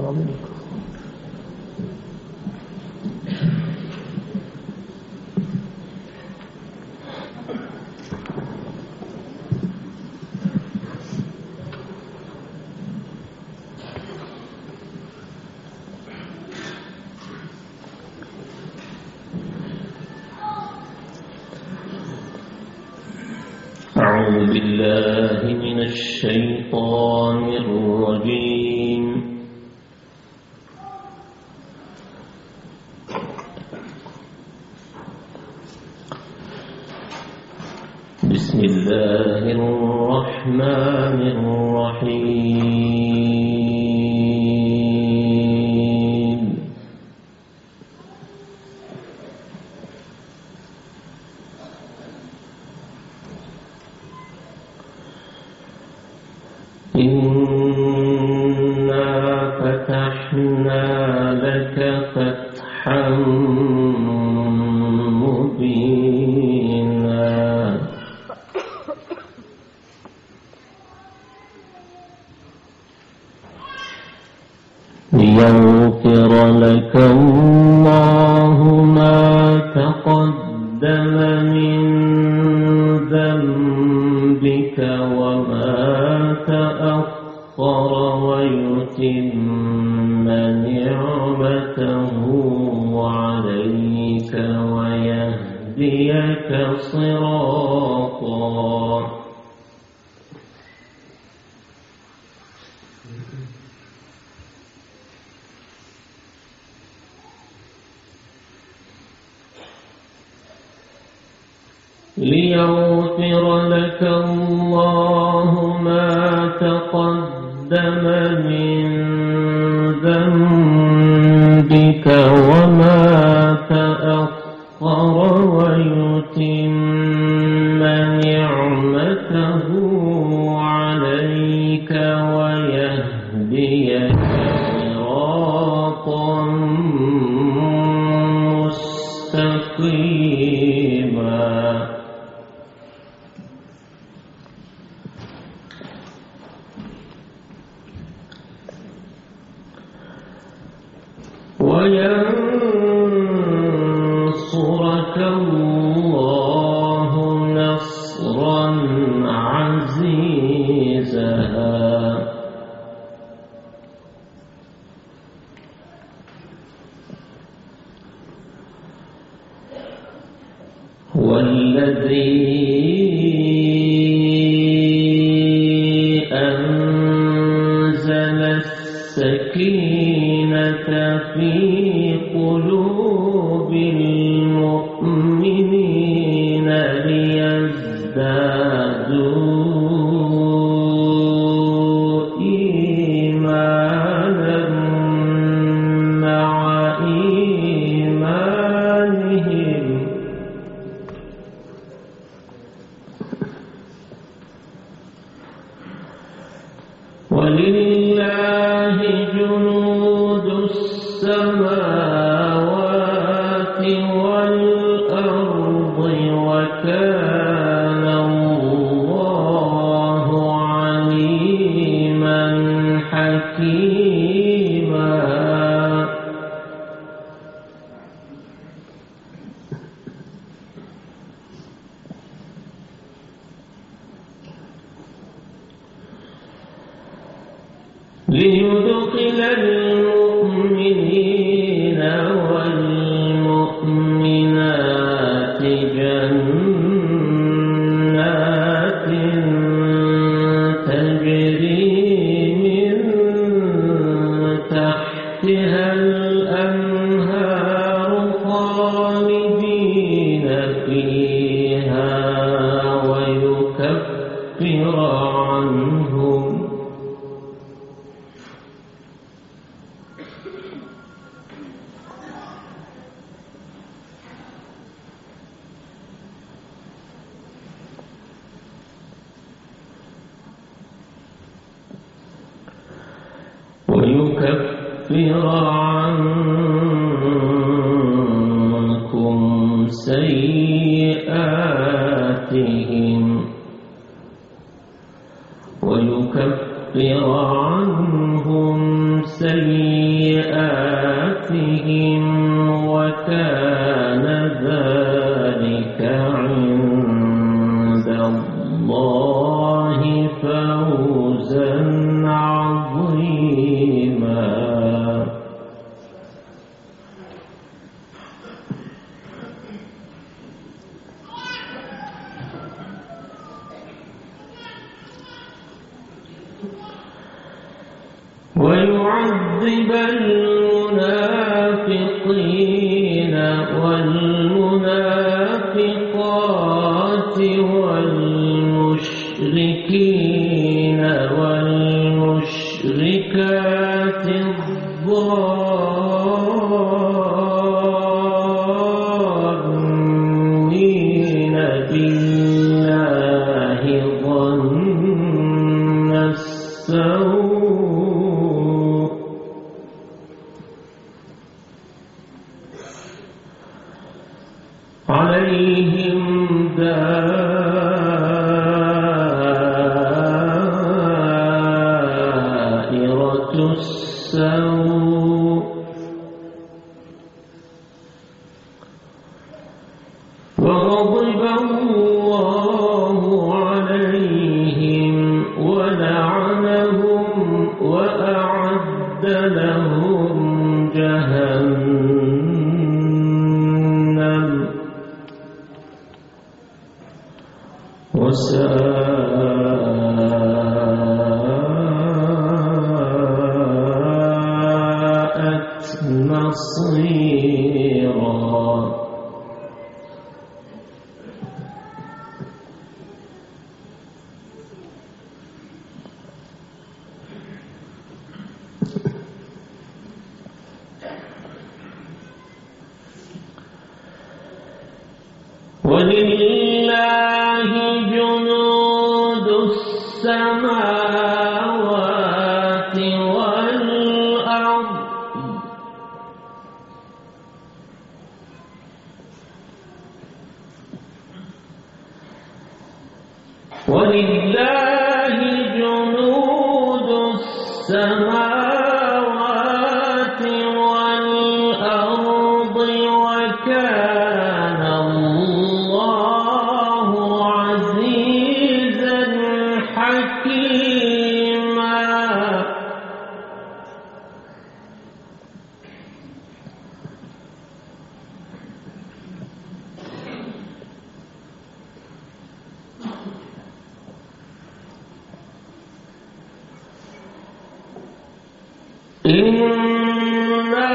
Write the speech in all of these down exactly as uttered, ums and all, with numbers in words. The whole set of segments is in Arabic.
العظيم. أعوذ بالله من الشيطان الرجيم. بسم الله الرحمن الرحيم. إنا فتحنا لك فتحا مبينا ليغفر لك الله ما تقدم من ذنبك وما تأخر ويتم نعمته عليك ويهديك صراطا ليغفر لك الله ما تقدم من ذنبك وما تأخر ويتم نعمته عليك ويهديك صراطا مستقيما. وينصرك الله نصرا عزيزا. هو الذي أنزل السكينة في قلوب المؤمنين ليزدادوا إيمانا مع إيمانهم ولله جنود السماوات والأرض وكان الله عليما حكيما. ليدخل المؤمنين والمؤمنات جنات تجري من تحتها الأنهار خالدين فيها ويكفر عنهم ويكفر عنكم سيئاتهم ويكفر ويكفر عنهم سيئاتهم وكان ذلك عند الله فوزا عظيما. ويعذب المنافقين والمنافقات والمشركين والمشركات الظانين بالله ظن السوء عليهم دائرة السوء وغضب الله عليهم ولعنهم وأعد لهم جهنم وساءت مصيرا. ولله جنود السماوات والأرض ولله جنود السماوات والأرض وكان الله عزيزا حكيما. إنا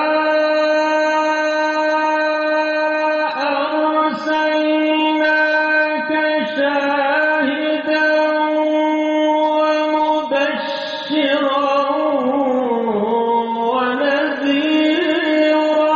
أرسلناك شاهدا ومبشرا ونذيرا.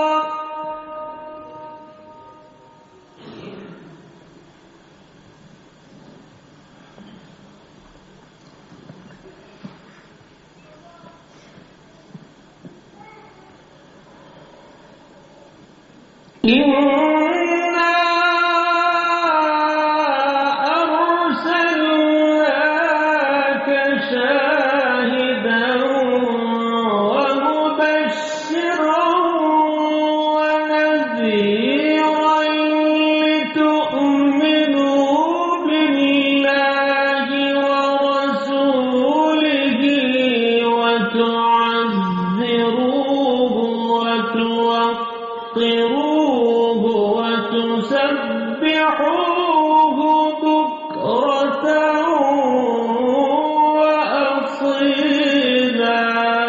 إنا أرسلناك شاهدا ومبشرا ونذيرا لتؤمنوا بالله ورسوله وتعزروه وتوقروه وتسبحوه بكرة وأصيلا.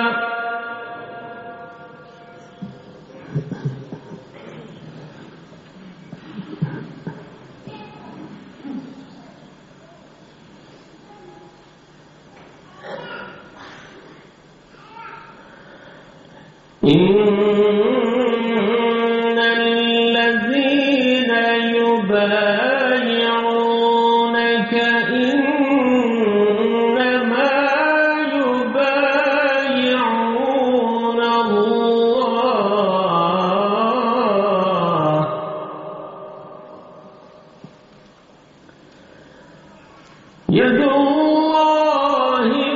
إن الذين يبايعونك إنما يبايعون الله يد الله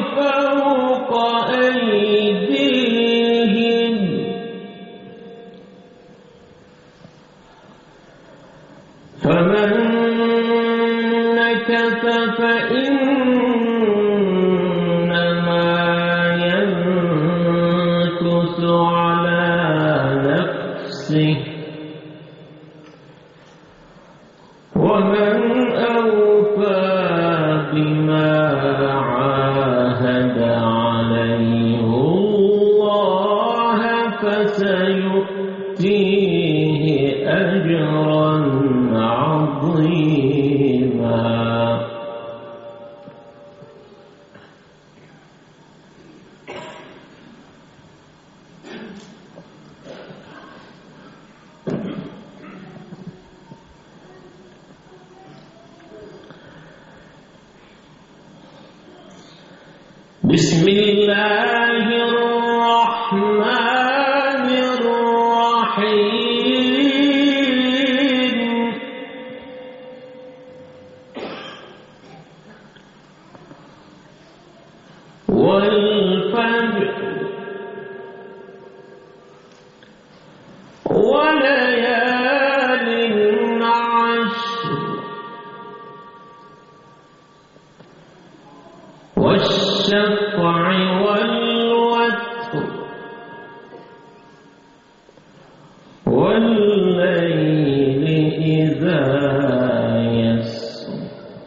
بسم الله الرحمن الرحيم والفجر وليال عشر والشفع والوتر والليل إذا يسر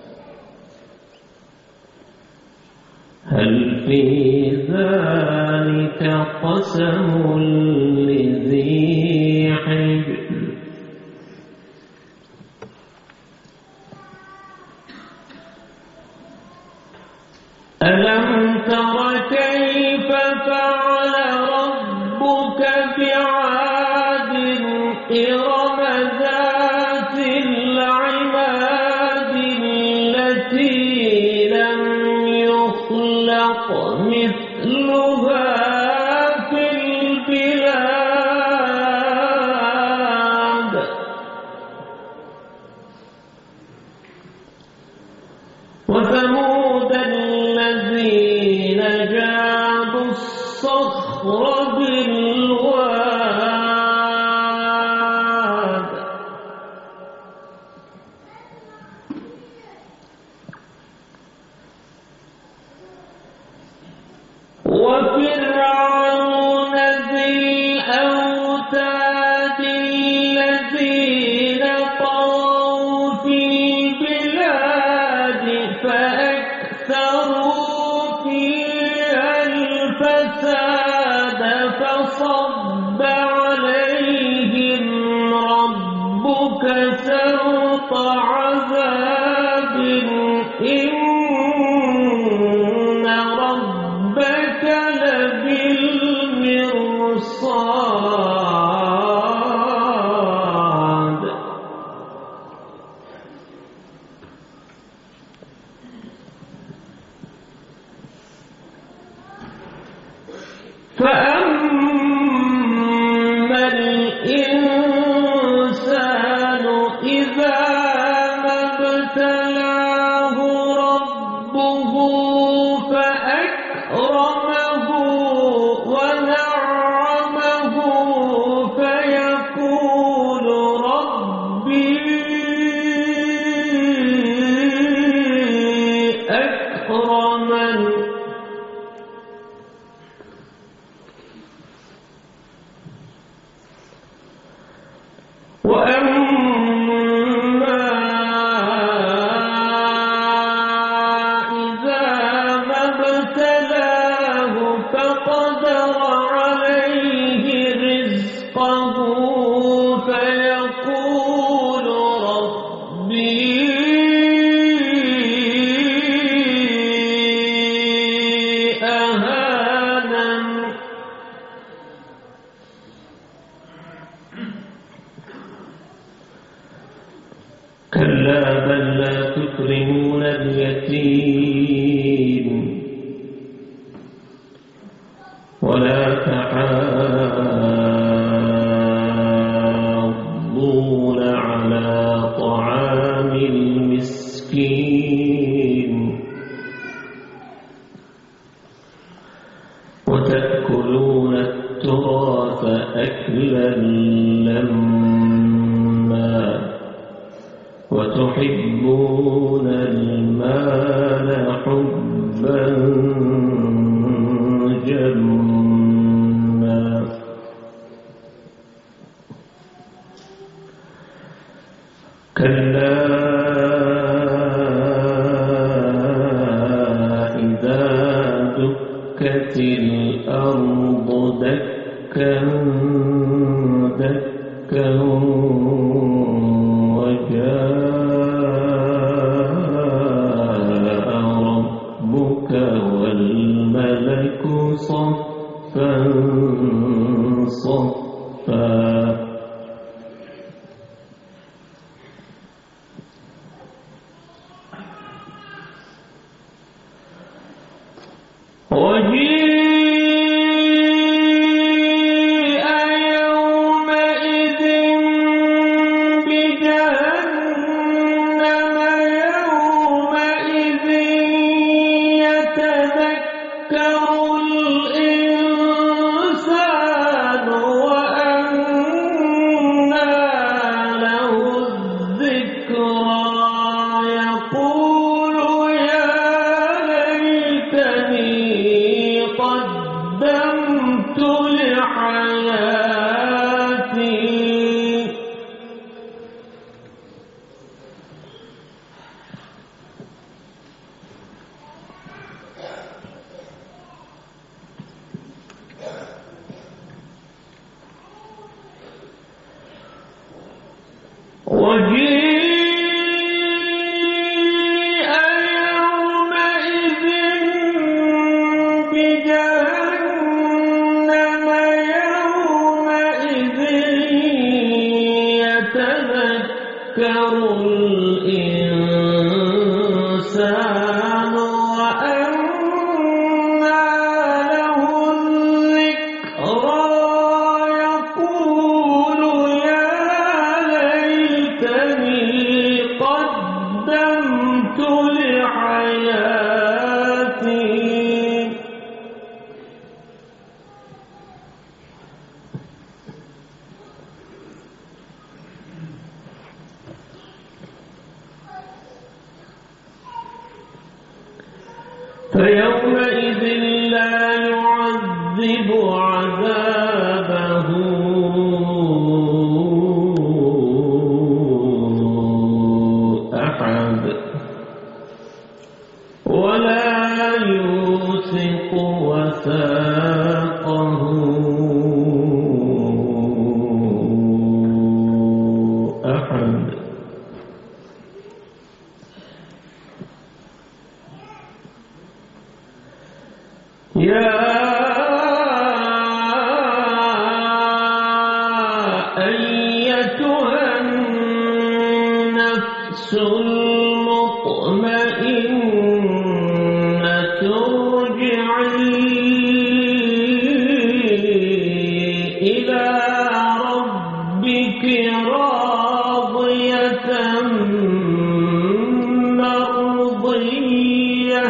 هل في ذلك قسم لذي حجر ألم تر كيف فعل ربك بعاد إرم ذات العماد التي لم يخلق مثلها في البلاد وثمود الذين جابوا الصخر بالواد وفرعون ذي الأوتاد الذين طغوا في البلاد فأكثروا فيها الفساد فصب عليهم ربك سوط عذاب إن ربك لبالمرصاد فأما الإنسان إذا ما ابتلاه ربه فأكرمه ونعمه فيقول ربي أكرمن وأما إذا ما ابتلاه فقدر عليه رزقه فيقول ربي أهانن كلا بل لا تكرمون اليتيم ولا تحاضون على طعام المسكين وتأكلون التراث أكلا لما وتحبون المال حبا جما كلا إذا دكت الأرض دكا دكا وجاء ربك والملك صفا صفا وجيء يومئذ بجهنم يومئذ يتذكر الإنسان وأنى له الذكرى يقول يا ليتني قدمت لحياتي وجيء يومئذ بجهنم يومئذ يتذكر الإنسان وأنى له الذكرى يقول يا ليتني قدمت لحياتي فيومئذ لا يعذب عذابه أحد ولا يوثق وثاقه أحد يا أيتها النفس المطمئنة ارجعي إلى ربك راضية مرضية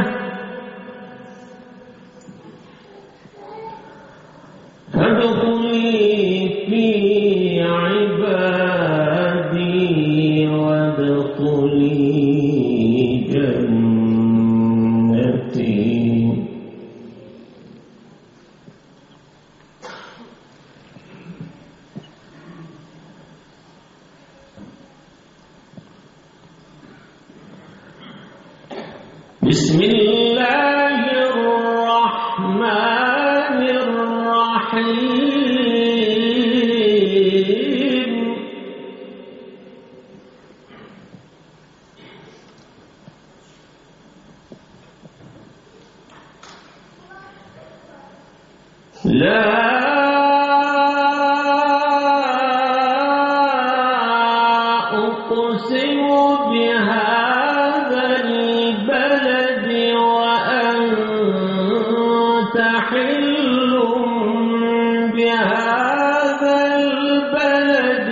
فادخلي في عبادي وادخلي جنتي بسم الله الرحمن الرحيم لا أقسم بهذا البلد وأنت حل بهذا البلد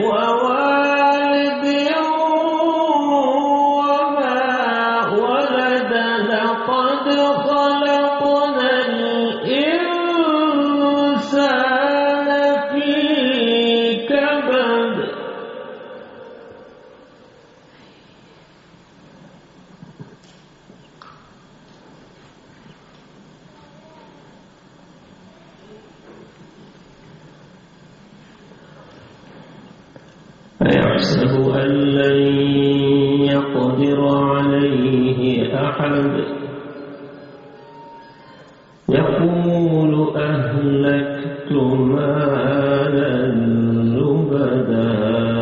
ووالد وما ولد لقد خلقنا الإنسان في كبد أيحسب أن لن يقدر عليه أحد يقول أهلكت مالا لبدا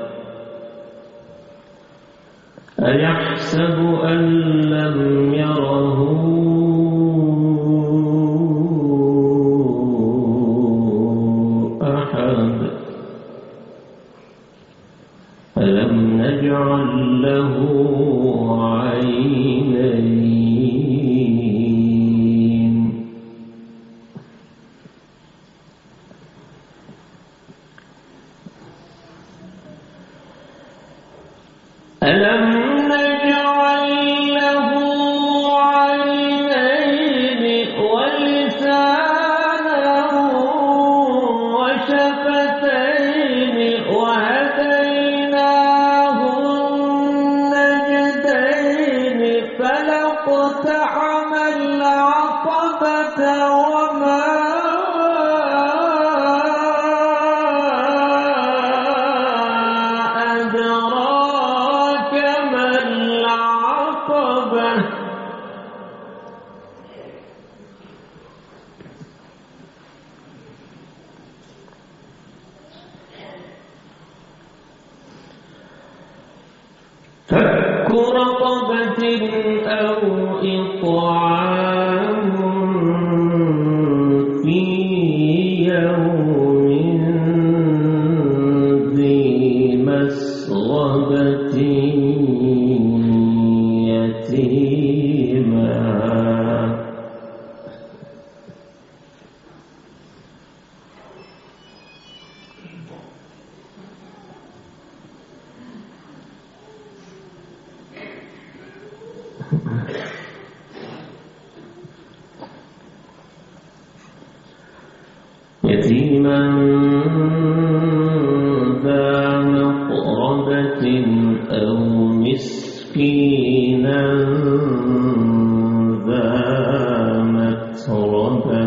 أيحسب أن لم يره أحد ألم نجعل له عينين اقتحم العقبة وما أدراك ما العقبة فك رقبة أو إطعام في يوم ذي مسغبة يتيما يتيما ذا مقربة أو مسكينا ذا متربة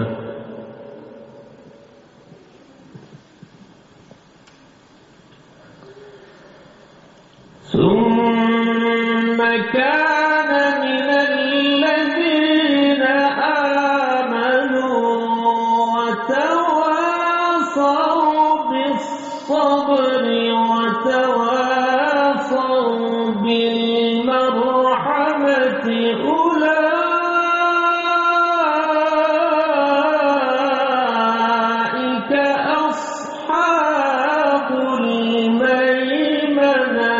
ثم كان من الذين آمنوا وتواصوا بالصبر وتواصوا بالمرحمة أولئك أصحاب الميمنة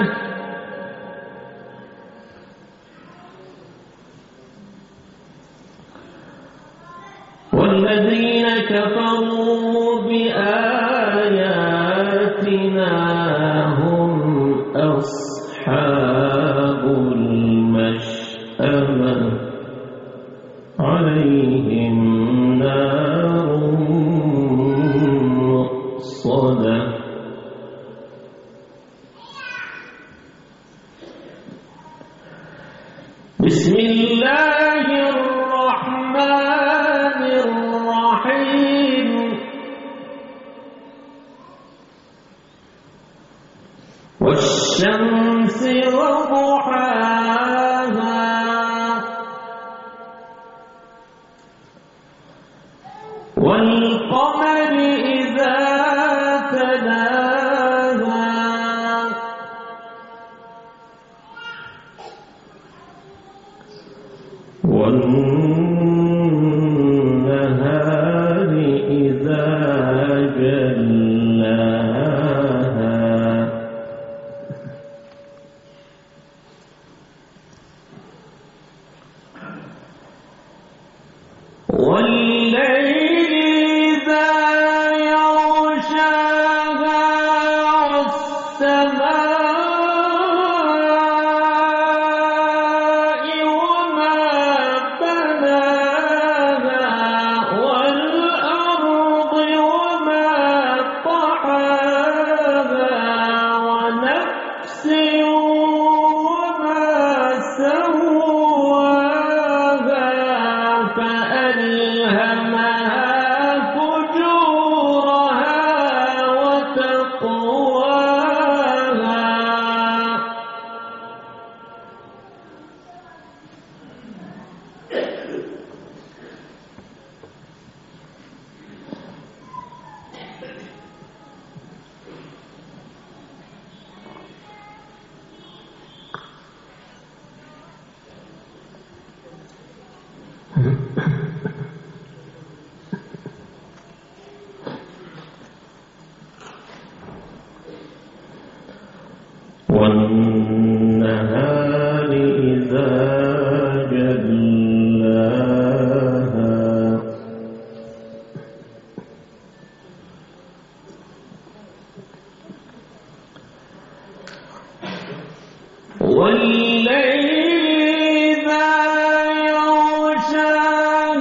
والذين كفروا بآياتنا هم أصحاب المشأمة عليهم نار مؤصدة بسم الله الرحمن الرحيم والشمس وضحاها والقمر إذا تلاها والنهار إذا جلاها والليل إذا يغشاها والسماء وما بناها والأرض وما طحاها ونفس وما سواها فألهمها فجورها وتقواها والنهار إذا جلاها والليل إذا يغشاها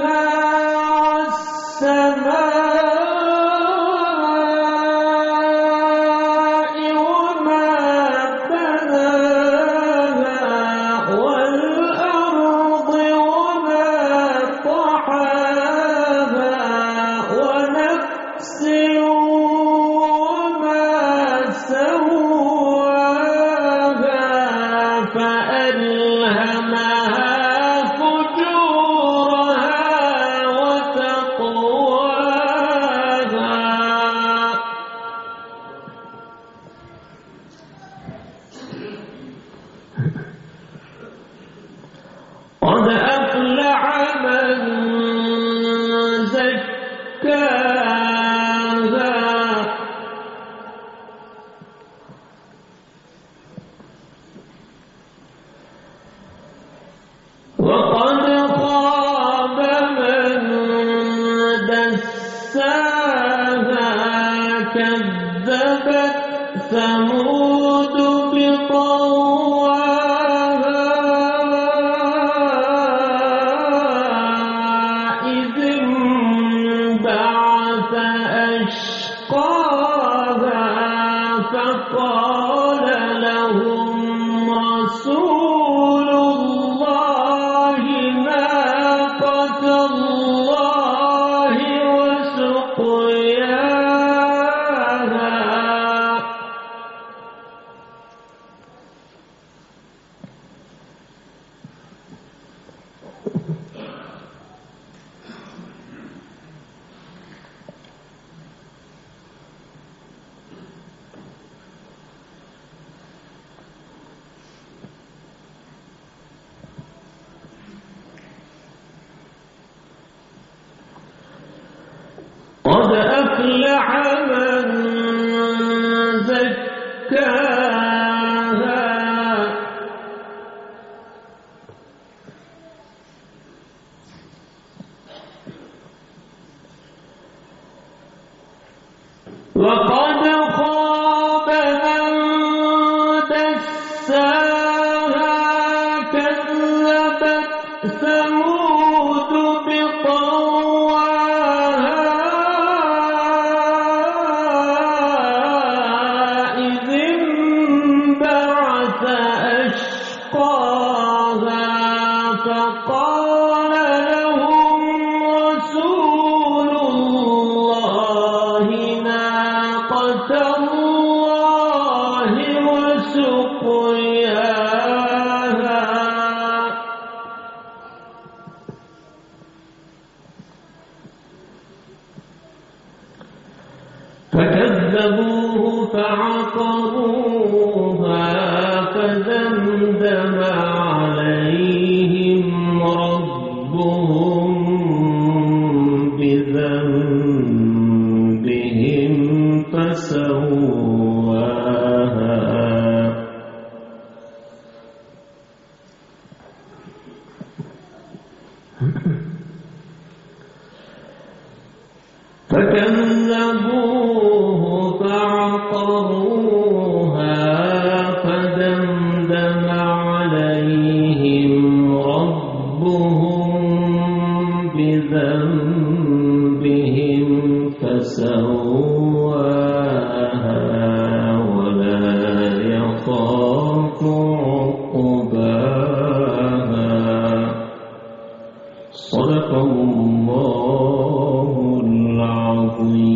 فكذبوه فعقروها فدمدم عليهم ربهم بذنبهم فسواها فكذبوه فعقروها فدمدم عليهم ربهم بذنبهم فسواها ولا يخاف عقباها. صدق الله العظيم.